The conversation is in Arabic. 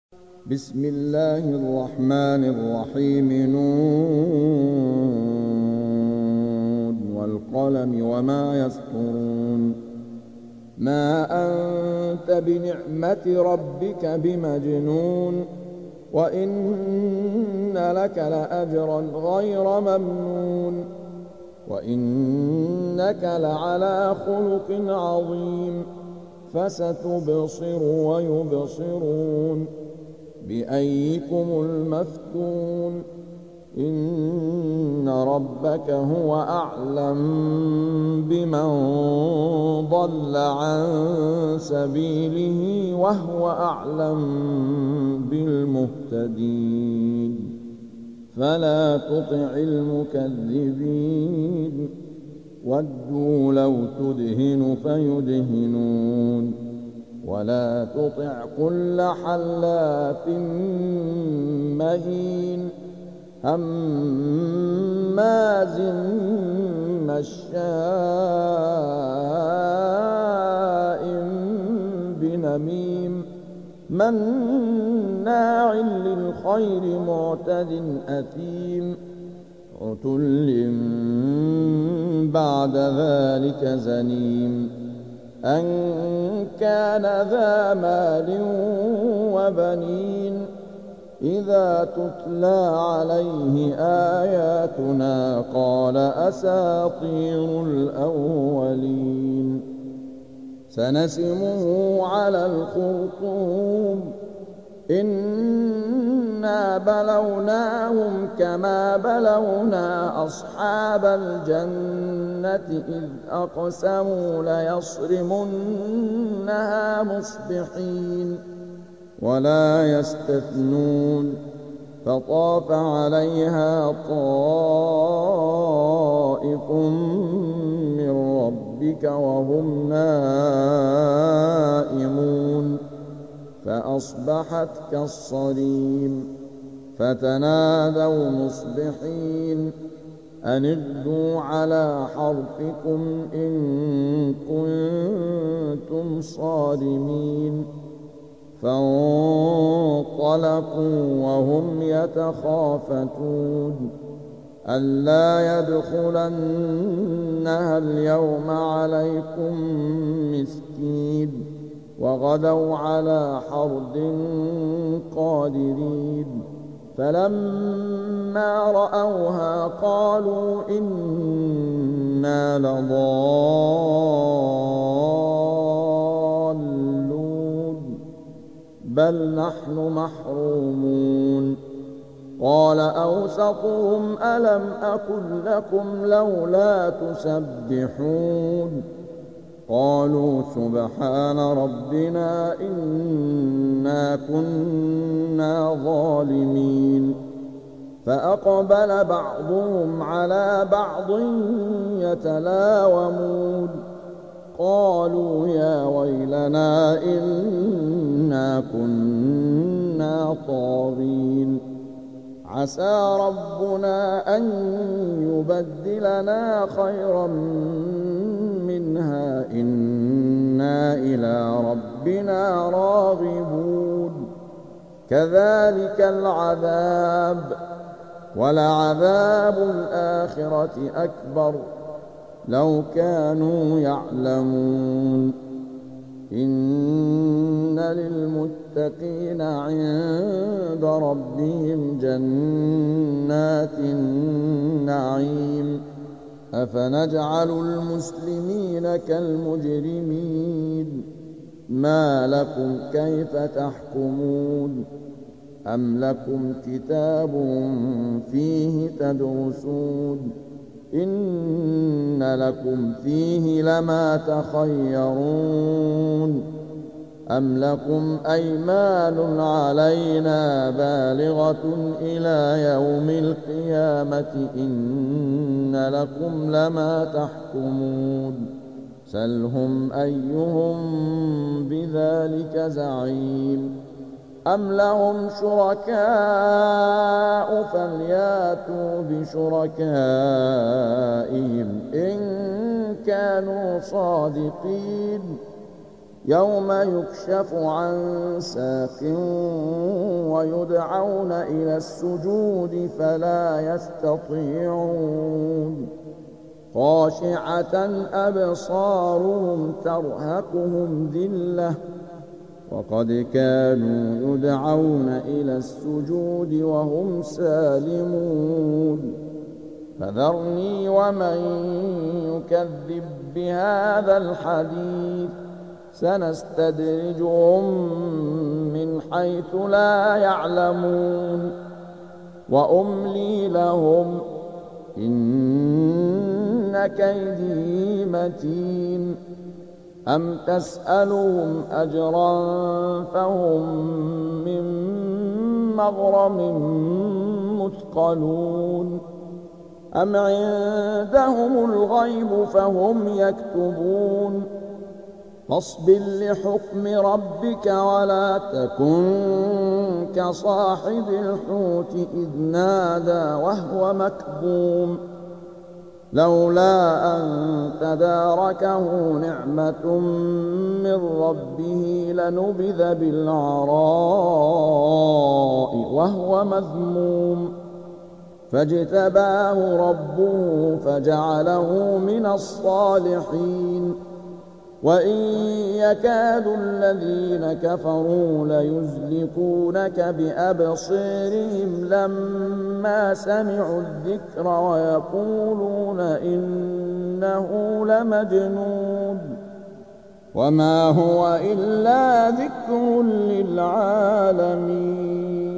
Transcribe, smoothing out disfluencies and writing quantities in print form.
بسم الله الرحمن الرحيم والقلم وما يسطرون ما أنت بنعمة ربك بمجنون وإن لك لأجرا غير ممنون وإنك لعلى خلق عظيم فستبصر ويبصرون بأيكم المفتون إن ربك هو أعلم بمن ضل عن سبيله وهو أعلم بالمهتدين فلا تطع المكذبين ودوا لو تدهن فيدهنون ولا تطع كل حلاف مهين هماز مشاء بنميم مناع للخير معتد أثيم عتل بعد ذلك زنيم أن كان ذا مال وبنين إذا تتلى عليه آياتنا قال أساطير الأولين سنسمه على الخرطوم إنا بلوناهم كما بلونا أصحاب الجنة إذ أقسموا ليصرمنها مصبحين ولا يستثنون فطاف عليها طائف من ربك وهم نائمون فأصبحت كالصريم فتنادوا مصبحين أن اغدوا على حرثكم إن كنتم صارمين فانطلقوا وهم يتخافتون ألا يدخلنها اليوم عليكم مسكين وغدوا على حرد قادرين فلما رأوها قالوا إنا لضالون بل نحن محرومون قال أوسطهم ألم أقل لكم لولا تسبحون قالوا سبحان ربنا إنا كنا ظالمين فأقبل بعضهم على بعض يتلاومون قالوا يا ويلنا إنا كنا طاغين عسى ربنا أن يبدلنا خيرا منها إنا إلى ربنا راغبون كذلك العذاب ولعذاب الآخرة أكبر لو كانوا يعلمون إن للمتقين عند ربهم جنات النعيم أفنجعل المسلمين كالمجرمين ما لكم كيف تحكمون أم لكم كتاب فيه تدرسون إن لكم فيه لما تخيرون أم لكم أيمان علينا بالغة إلى يوم القيامة إن لكم لما تحكمون سلهم أيهم بذلك زعيم أم لهم شركاء فلياتوا بشركائهم إن كانوا صادقين يوم يكشف عن ساق ويدعون إلى السجود فلا يستطيعون خاشعة أبصارهم ترهقهم ذلة وقد كانوا يدعون إلى السجود وهم سالمون فذرني ومن يكذب بهذا الحديث سنستدرجهم من حيث لا يعلمون وأملي لهم إن كيدي متين أم تسألهم أجرا فهم من مغرم مثقلون أم عندهم الغيب فهم يكتبون فاصبر لحكم ربك ولا تكن كصاحب الحوت إذ نادى وهو مكظوم لولا أن تداركه نعمة من ربه لنبذ بالعراء وهو مذموم فاجتباه ربه فجعله من الصالحين وإن يكاد الذين كفروا ليزلقونك بأبصارهم لما سمعوا الذكر ويقولون إنه لمجنون وما هو إلا ذكر للعالمين